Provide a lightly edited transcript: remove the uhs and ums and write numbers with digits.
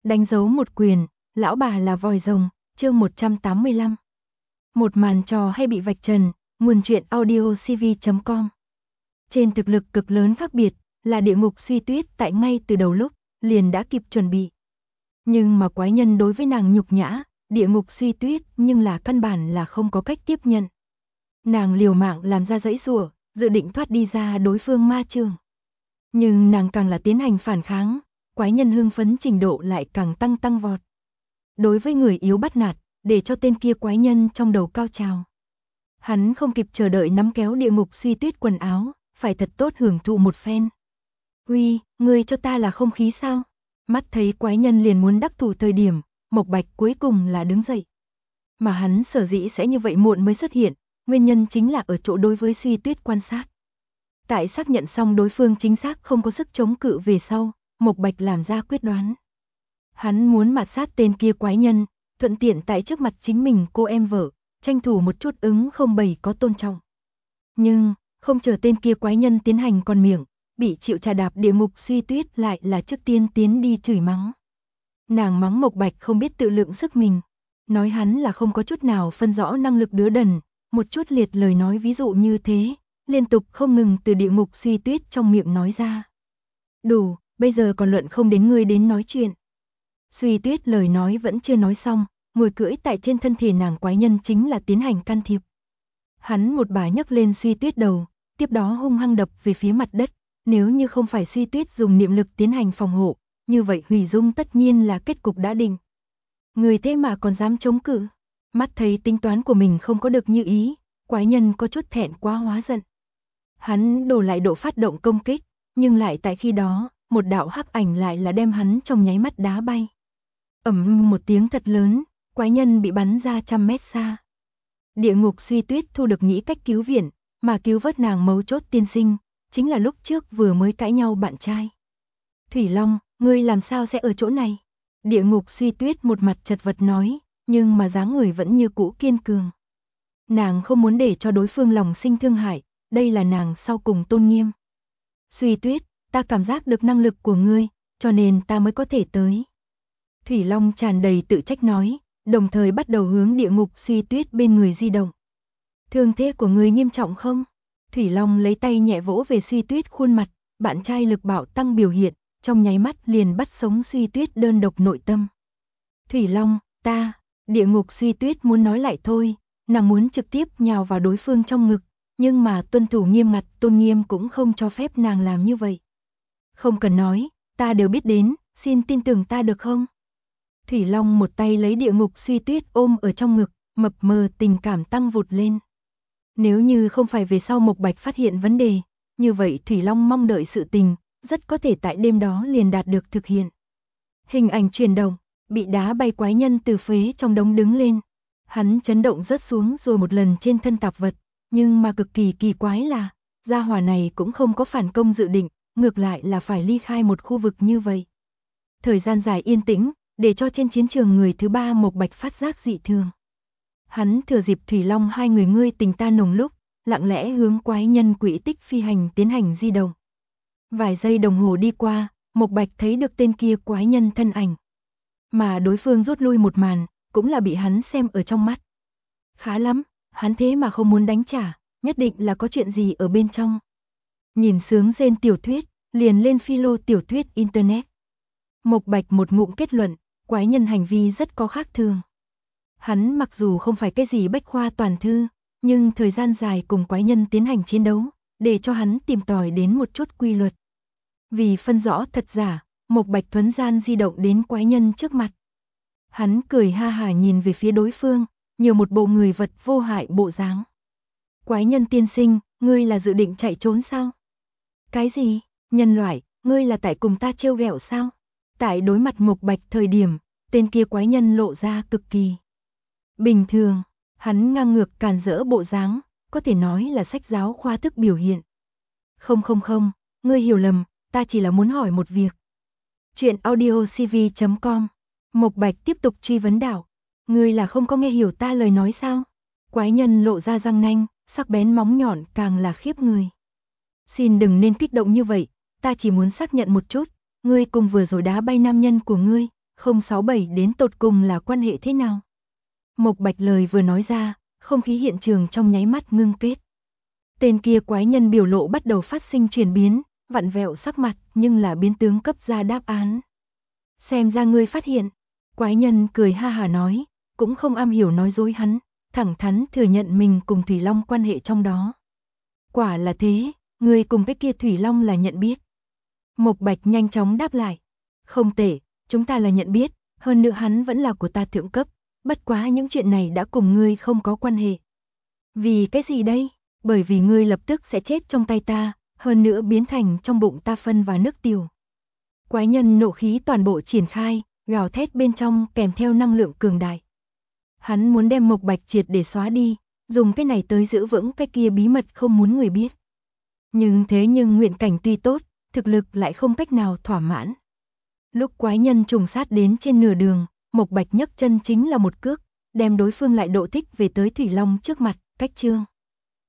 đánh dấu một quyền, lão bà là vòi rồng, chương 185. Một màn trò hay bị vạch trần, nguồn truyện audiocv.com. Trên thực lực cực lớn khác biệt, là địa ngục Suy Tuyết tại ngay từ đầu lúc, liền đã kịp chuẩn bị. Nhưng mà quái nhân đối với nàng nhục nhã, địa ngục Suy Tuyết nhưng là căn bản là không có cách tiếp nhận. Nàng liều mạng làm ra giãy giụa, dự định thoát đi ra đối phương ma trường. Nhưng nàng càng là tiến hành phản kháng, quái nhân hưng phấn trình độ lại càng tăng vọt. Đối với người yếu bắt nạt, để cho tên kia quái nhân trong đầu cao trào. Hắn không kịp chờ đợi nắm kéo địa ngục Suy Tuyết quần áo, phải thật tốt hưởng thụ một phen. Uy, ngươi cho ta là không khí sao? Mắt thấy quái nhân liền muốn đắc thủ thời điểm, Mộc Bạch cuối cùng là đứng dậy. Mà hắn sở dĩ sẽ như vậy muộn mới xuất hiện, nguyên nhân chính là ở chỗ đối với Suy Tuyết quan sát. Tại xác nhận xong đối phương chính xác không có sức chống cự về sau, Mộc Bạch làm ra quyết đoán. Hắn muốn mạt sát tên kia quái nhân, thuận tiện tại trước mặt chính mình cô em vợ, tranh thủ một chút ứng không bày có tôn trọng. Nhưng, không chờ tên kia quái nhân tiến hành còn miệng, bị chịu trà đạp địa ngục Suy Tuyết lại là trước tiên tiến đi chửi mắng. Nàng mắng Mộc Bạch không biết tự lượng sức mình, nói hắn là không có chút nào phân rõ năng lực đứa đần, một chút liệt lời nói ví dụ như thế, liên tục không ngừng từ địa ngục Suy Tuyết trong miệng nói ra. Đủ, bây giờ còn luận không đến ngươi đến nói chuyện. Suy Tuyết lời nói vẫn chưa nói xong, ngồi cưỡi tại trên thân thể nàng quái nhân chính là tiến hành can thiệp. Hắn một bà nhấc lên Suy Tuyết đầu, tiếp đó hung hăng đập về phía mặt đất, nếu như không phải Suy Tuyết dùng niệm lực tiến hành phòng hộ, như vậy hủy dung tất nhiên là kết cục đã định. Người thế mà còn dám chống cự, mắt thấy tính toán của mình không có được như ý, quái nhân có chút thẹn quá hóa giận. Hắn đổ lại độ phát động công kích, nhưng lại tại khi đó, một đạo hắc ảnh lại là đem hắn trong nháy mắt đá bay. Ầm một tiếng thật lớn, quái nhân bị bắn ra 100 mét xa. Địa ngục Suy Tuyết thu được nghĩ cách cứu viện, mà cứu vớt nàng mấu chốt tiên sinh, chính là lúc trước vừa mới cãi nhau bạn trai. Thủy Long, ngươi làm sao sẽ ở chỗ này? Địa ngục Suy Tuyết một mặt chật vật nói, nhưng mà dáng người vẫn như cũ kiên cường. Nàng không muốn để cho đối phương lòng sinh thương hại, đây là nàng sau cùng tôn nghiêm. Suy Tuyết, ta cảm giác được năng lực của ngươi, cho nên ta mới có thể tới. Thủy Long tràn đầy tự trách nói, đồng thời bắt đầu hướng địa ngục Suy Tuyết bên người di động. Thương thế của ngươi nghiêm trọng không? Thủy Long lấy tay nhẹ vỗ về Suy Tuyết khuôn mặt, bạn trai lực bạo tăng biểu hiện, trong nháy mắt liền bắt sống Suy Tuyết đơn độc nội tâm. Thủy Long, địa ngục Suy Tuyết muốn nói lại thôi, nàng muốn trực tiếp nhào vào đối phương trong ngực, nhưng mà tuân thủ nghiêm ngặt tôn nghiêm cũng không cho phép nàng làm như vậy. Không cần nói, ta đều biết đến, xin tin tưởng ta được không? Thủy Long một tay lấy địa ngục Suy Tuyết ôm ở trong ngực, mập mờ tình cảm tăng vụt lên. Nếu như không phải về sau Mộc Bạch phát hiện vấn đề, như vậy Thủy Long mong đợi sự tình, rất có thể tại đêm đó liền đạt được thực hiện. Hình ảnh chuyển động, bị đá bay quái nhân từ phế trong đống đứng lên. Hắn chấn động rớt xuống rồi một lần trên thân tạp vật, nhưng mà cực kỳ kỳ quái là, gia hỏa này cũng không có phản công dự định, ngược lại là phải ly khai một khu vực như vậy. Thời gian dài yên tĩnh, để cho trên chiến trường người thứ ba Mộc Bạch phát giác dị thường. Hắn thừa dịp Thủy Long hai người ngươi tình ta nồng lúc, lặng lẽ hướng quái nhân quỹ tích phi hành tiến hành di động. Vài giây đồng hồ đi qua, Mộc Bạch thấy được tên kia quái nhân thân ảnh. Mà đối phương rút lui một màn, cũng là bị hắn xem ở trong mắt. Khá lắm, hắn thế mà không muốn đánh trả, nhất định là có chuyện gì ở bên trong. Nhìn sướng rên tiểu thuyết, liền lên philo tiểu thuyết internet. Mộc Bạch một ngụm kết luận, quái nhân hành vi rất có khác thường. Hắn mặc dù không phải cái gì bách khoa toàn thư, nhưng thời gian dài cùng quái nhân tiến hành chiến đấu, để cho hắn tìm tòi đến một chút quy luật. Vì phân rõ thật giả, Mộc Bạch thuấn gian di động đến quái nhân trước mặt. Hắn cười ha hả nhìn về phía đối phương, nhiều một bộ người vật vô hại bộ dáng. Quái nhân tiên sinh, ngươi là dự định chạy trốn sao? Cái gì? Nhân loại, ngươi là tại cùng ta trêu ghẹo sao? Tại đối mặt Mộc Bạch thời điểm, tên kia quái nhân lộ ra cực kỳ bình thường, hắn ngang ngược càn rỡ bộ dáng, có thể nói là sách giáo khoa thức biểu hiện. Không, ngươi hiểu lầm, ta chỉ là muốn hỏi một việc. Chuyện audiocv.com. Mộc Bạch tiếp tục truy vấn đạo, ngươi là không có nghe hiểu ta lời nói sao? Quái nhân lộ ra răng nanh, sắc bén móng nhọn càng là khiếp người. Xin đừng nên kích động như vậy, ta chỉ muốn xác nhận một chút, ngươi cùng vừa rồi đá bay nam nhân của ngươi, 067 đến tột cùng là quan hệ thế nào? Mộc Bạch lời vừa nói ra, không khí hiện trường trong nháy mắt ngưng kết. Tên kia quái nhân biểu lộ bắt đầu phát sinh chuyển biến, vặn vẹo sắc mặt nhưng là biến tướng cấp ra đáp án. Xem ra ngươi phát hiện. Quái nhân cười ha hà nói, cũng không am hiểu nói dối hắn, thẳng thắn thừa nhận mình cùng Thủy Long quan hệ trong đó. Quả là thế, ngươi cùng cái kia Thủy Long là nhận biết. Mộc Bạch nhanh chóng đáp lại. Không tệ, chúng ta là nhận biết, hơn nữa hắn vẫn là của ta thượng cấp, bất quá những chuyện này đã cùng ngươi không có quan hệ. Vì cái gì đây? Bởi vì ngươi lập tức sẽ chết trong tay ta, hơn nữa biến thành trong bụng ta phân và nước tiểu. Quái nhân nộ khí toàn bộ triển khai, gào thét bên trong kèm theo năng lượng cường đại. Hắn muốn đem Mộc Bạch triệt để xóa đi, dùng cái này tới giữ vững cái kia bí mật không muốn người biết. Nhưng nguyện cảnh tuy tốt, thực lực lại không cách nào thỏa mãn. Lúc quái nhân trùng sát đến trên nửa đường, Mộc Bạch nhấc chân chính là một cước, đem đối phương lại độ thích về tới Thủy Long trước mặt, cách trương.